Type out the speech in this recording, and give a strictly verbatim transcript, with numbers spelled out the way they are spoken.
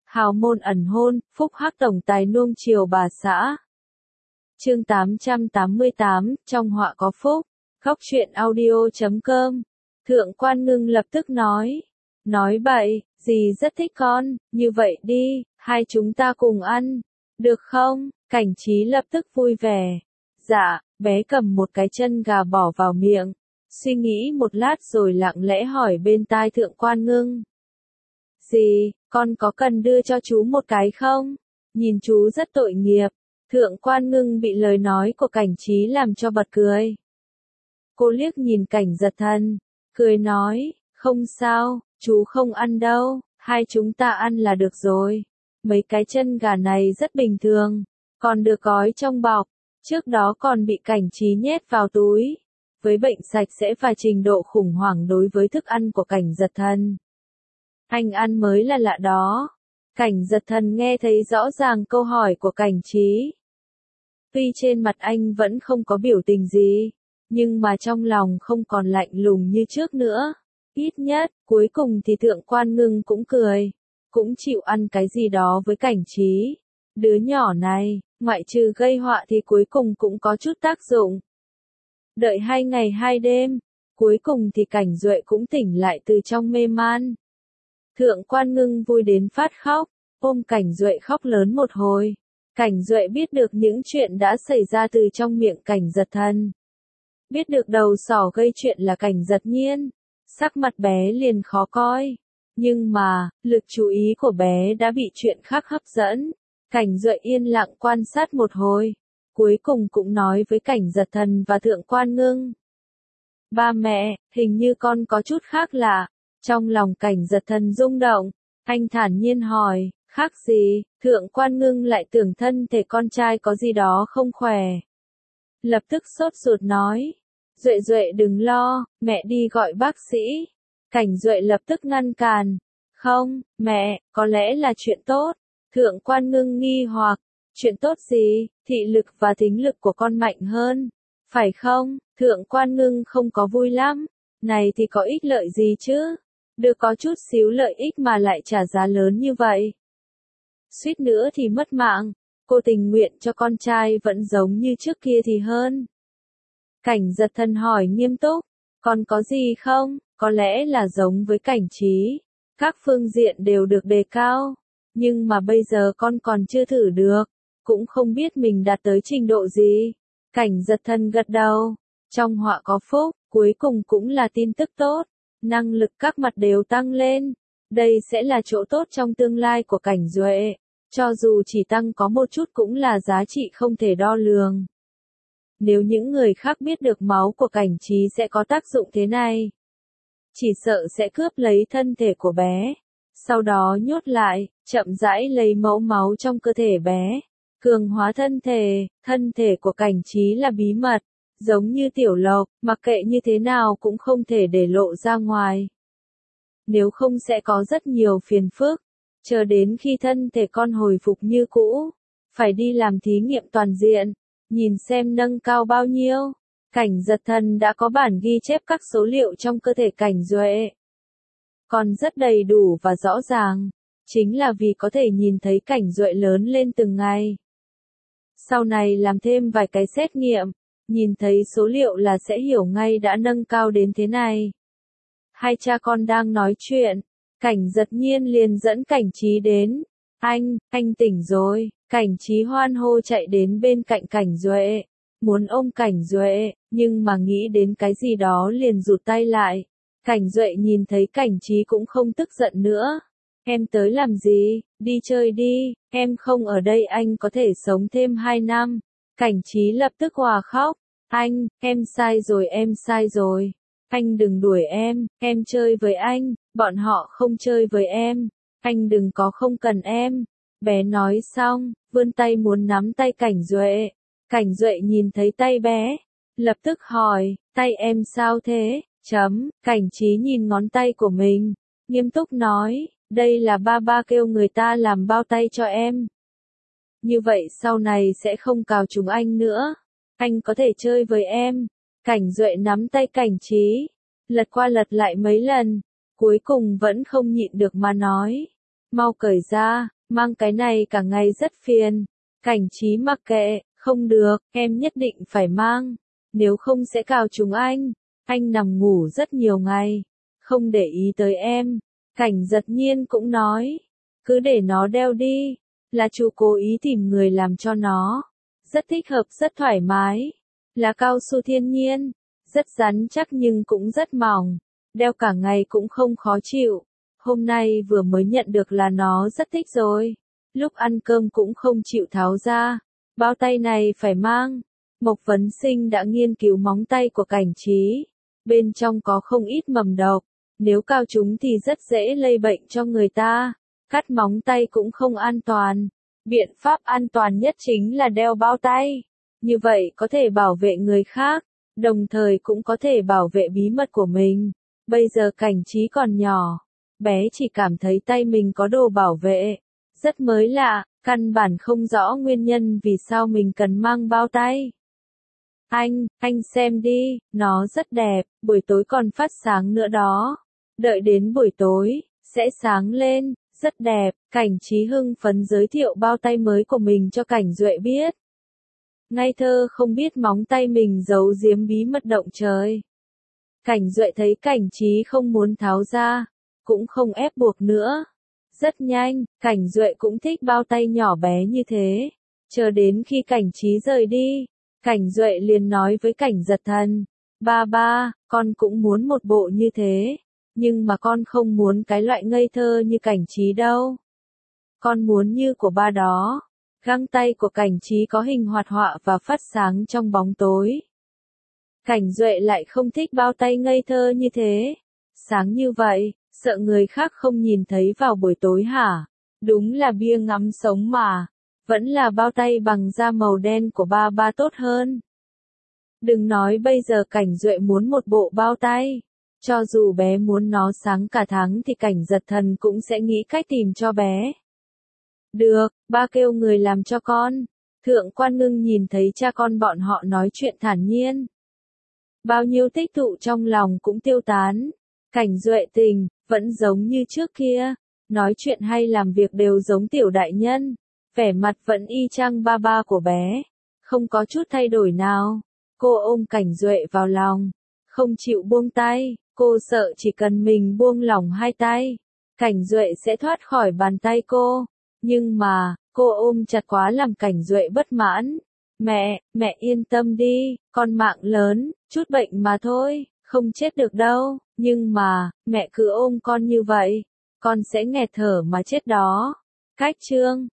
Hào môn ẩn hôn, phúc hắc tổng tài nuông chiều bà xã. Chương tám trăm tám mươi tám, trong họa có phúc. Góc truyện audio chấm com. Thượng Quan Ngưng lập tức nói. Nói bậy, dì rất thích con, như vậy đi, hai chúng ta cùng ăn. Được không? Cảnh Trí lập tức vui vẻ. Dạ, bé cầm một cái chân gà bỏ vào miệng. Suy nghĩ một lát rồi lặng lẽ hỏi bên tai Thượng Quan Ngưng. Dì, con có cần đưa cho chú một cái không? Nhìn chú rất tội nghiệp. Thượng Quan Ngưng bị lời nói của Cảnh Trí làm cho bật cười. Cô liếc nhìn Cảnh Giật Thần, cười nói, không sao, chú không ăn đâu, hai chúng ta ăn là được rồi. Mấy cái chân gà này rất bình thường, còn được gói trong bọc, trước đó còn bị Cảnh Trí nhét vào túi. Với bệnh sạch sẽ và trình độ khủng hoảng đối với thức ăn của Cảnh Giật Thần, anh ăn mới là lạ đó. Cảnh Giật Thần nghe thấy rõ ràng câu hỏi của Cảnh Trí. Tuy trên mặt anh vẫn không có biểu tình gì, nhưng mà trong lòng không còn lạnh lùng như trước nữa. Ít nhất, cuối cùng thì Thượng Quan Ngưng cũng cười, cũng chịu ăn cái gì đó với Cảnh Trí. Đứa nhỏ này, ngoại trừ gây họa thì cuối cùng cũng có chút tác dụng. Đợi hai ngày hai đêm, cuối cùng thì Cảnh Duệ cũng tỉnh lại từ trong mê man. Thượng Quan Ngưng vui đến phát khóc, ôm Cảnh Duệ khóc lớn một hồi. Cảnh Duệ biết được những chuyện đã xảy ra từ trong miệng Cảnh Giật Thần. Biết được đầu sỏ gây chuyện là Cảnh Giật Nhiên, sắc mặt bé liền khó coi. Nhưng mà, lực chú ý của bé đã bị chuyện khác hấp dẫn. Cảnh Duệ yên lặng quan sát một hồi, cuối cùng cũng nói với Cảnh Giật Thần và Thượng Quan Ngưng. Ba mẹ, hình như con có chút khác lạ. Trong lòng Cảnh Giật Thần rung động, anh thản nhiên hỏi, khác gì? Thượng Quan Ngưng lại tưởng thân thể con trai có gì đó không khỏe. Lập tức sốt ruột nói, Duệ Duệ đừng lo, mẹ đi gọi bác sĩ. Cảnh Duệ lập tức ngăn cản, không, mẹ, có lẽ là chuyện tốt. Thượng Quan Ngưng nghi hoặc, chuyện tốt gì? Thị lực và thính lực của con mạnh hơn, phải không? Thượng Quan Ngưng không có vui lắm, này thì có ích lợi gì chứ? Được có chút xíu lợi ích mà lại trả giá lớn như vậy. Suýt nữa thì mất mạng, cô tình nguyện cho con trai vẫn giống như trước kia thì hơn. Cảnh Giật Thần hỏi nghiêm túc, còn có gì không? Có lẽ là giống với Cảnh Trí, các phương diện đều được đề cao, nhưng mà bây giờ con còn chưa thử được, cũng không biết mình đạt tới trình độ gì. Cảnh Giật Thần gật đầu, trong họa có phúc, cuối cùng cũng là tin tức tốt. Năng lực các mặt đều tăng lên. Đây sẽ là chỗ tốt trong tương lai của Cảnh Duệ. Cho dù chỉ tăng có một chút cũng là giá trị không thể đo lường. Nếu những người khác biết được máu của Cảnh Trí sẽ có tác dụng thế này, chỉ sợ sẽ cướp lấy thân thể của bé, sau đó nhốt lại, chậm rãi lấy mẫu máu trong cơ thể bé, cường hóa thân thể. Thân thể của Cảnh Trí là bí mật, giống như Tiểu Lộc, mặc kệ như thế nào cũng không thể để lộ ra ngoài. Nếu không sẽ có rất nhiều phiền phức, chờ đến khi thân thể con hồi phục như cũ, phải đi làm thí nghiệm toàn diện, nhìn xem nâng cao bao nhiêu. Cảnh Giật Thần đã có bản ghi chép các số liệu trong cơ thể Cảnh Duệ, còn rất đầy đủ và rõ ràng, chính là vì có thể nhìn thấy Cảnh Duệ lớn lên từng ngày. Sau này làm thêm vài cái xét nghiệm, nhìn thấy số liệu là sẽ hiểu ngay đã nâng cao đến thế này. Hai cha con đang nói chuyện, Cảnh Giật Nhiên liền dẫn Cảnh Trí đến. Anh, anh tỉnh rồi. Cảnh Trí hoan hô chạy đến bên cạnh Cảnh Duệ, muốn ôm Cảnh Duệ, nhưng mà nghĩ đến cái gì đó liền rụt tay lại. Cảnh Duệ nhìn thấy Cảnh Trí cũng không tức giận nữa. Em tới làm gì? Đi chơi đi, em không ở đây anh có thể sống thêm hai năm. Cảnh Trí lập tức òa khóc. Anh, em sai rồi em sai rồi. Anh đừng đuổi em, em chơi với anh, bọn họ không chơi với em. Anh đừng có không cần em. Bé nói xong, vươn tay muốn nắm tay Cảnh Duệ. Cảnh Duệ nhìn thấy tay bé, lập tức hỏi, tay em sao thế? Chấm, Cảnh Trí nhìn ngón tay của mình, nghiêm túc nói, đây là ba ba kêu người ta làm bao tay cho em. Như vậy sau này sẽ không cào chúng anh nữa. Anh có thể chơi với em. Cảnh Duệ nắm tay Cảnh Trí, lật qua lật lại mấy lần, cuối cùng vẫn không nhịn được mà nói. Mau cởi ra, mang cái này cả ngày rất phiền. Cảnh Trí mặc kệ, không được, em nhất định phải mang, nếu không sẽ cào chúng anh. Anh nằm ngủ rất nhiều ngày, không để ý tới em. Cảnh Giật Nhiên cũng nói, cứ để nó đeo đi, là chú cố ý tìm người làm cho nó. Rất thích hợp, rất thoải mái, là cao su thiên nhiên, rất rắn chắc nhưng cũng rất mỏng, đeo cả ngày cũng không khó chịu. Hôm nay vừa mới nhận được là nó rất thích rồi, lúc ăn cơm cũng không chịu tháo ra. Bao tay này phải mang. Mộc Vấn Sinh đã nghiên cứu móng tay của Cảnh Trí, bên trong có không ít mầm độc, nếu cào chúng thì rất dễ lây bệnh cho người ta. Cắt móng tay cũng không an toàn, biện pháp an toàn nhất chính là đeo bao tay, như vậy có thể bảo vệ người khác, đồng thời cũng có thể bảo vệ bí mật của mình. Bây giờ Cảnh Trí còn nhỏ, bé chỉ cảm thấy tay mình có đồ bảo vệ, rất mới lạ, căn bản không rõ nguyên nhân vì sao mình cần mang bao tay. Anh, anh xem đi, nó rất đẹp, buổi tối còn phát sáng nữa đó. Đợi đến buổi tối, sẽ sáng lên, rất đẹp. Cảnh Trí hưng phấn giới thiệu bao tay mới của mình cho Cảnh Duệ biết. Ngây thơ không biết móng tay mình giấu giếm bí mật động trời. Cảnh Duệ thấy Cảnh Trí không muốn tháo ra, cũng không ép buộc nữa. Rất nhanh, Cảnh Duệ cũng thích bao tay nhỏ bé như thế. Chờ đến khi Cảnh Trí rời đi, Cảnh Duệ liền nói với Cảnh Giật Thần, ba ba, con cũng muốn một bộ như thế, nhưng mà con không muốn cái loại ngây thơ như Cảnh Trí đâu. Con muốn như của ba đó. Găng tay của Cảnh Trí có hình hoạt họa và phát sáng trong bóng tối. Cảnh Duệ lại không thích bao tay ngây thơ như thế. Sáng như vậy, sợ người khác không nhìn thấy vào buổi tối hả? Đúng là bia ngắm sống mà. Vẫn là bao tay bằng da màu đen của ba ba tốt hơn. Đừng nói bây giờ Cảnh Duệ muốn một bộ bao tay. Cho dù bé muốn nó sáng cả tháng thì Cảnh Giật Thần cũng sẽ nghĩ cách tìm cho bé. Được, ba kêu người làm cho con. Thượng Quan Ngưng nhìn thấy cha con bọn họ nói chuyện thản nhiên. Bao nhiêu tích tụ trong lòng cũng tiêu tán. Cảnh Duệ Tình, vẫn giống như trước kia. Nói chuyện hay làm việc đều giống tiểu đại nhân. Vẻ mặt vẫn y chang ba ba của bé. Không có chút thay đổi nào. Cô ôm Cảnh Duệ vào lòng. Không chịu buông tay. Cô sợ chỉ cần mình buông lỏng hai tay, Cảnh Duệ sẽ thoát khỏi bàn tay cô. Nhưng mà, cô ôm chặt quá làm Cảnh Duệ bất mãn. Mẹ, mẹ yên tâm đi, con mạng lớn, chút bệnh mà thôi, không chết được đâu. Nhưng mà, mẹ cứ ôm con như vậy, con sẽ nghẹt thở mà chết đó. Cách chương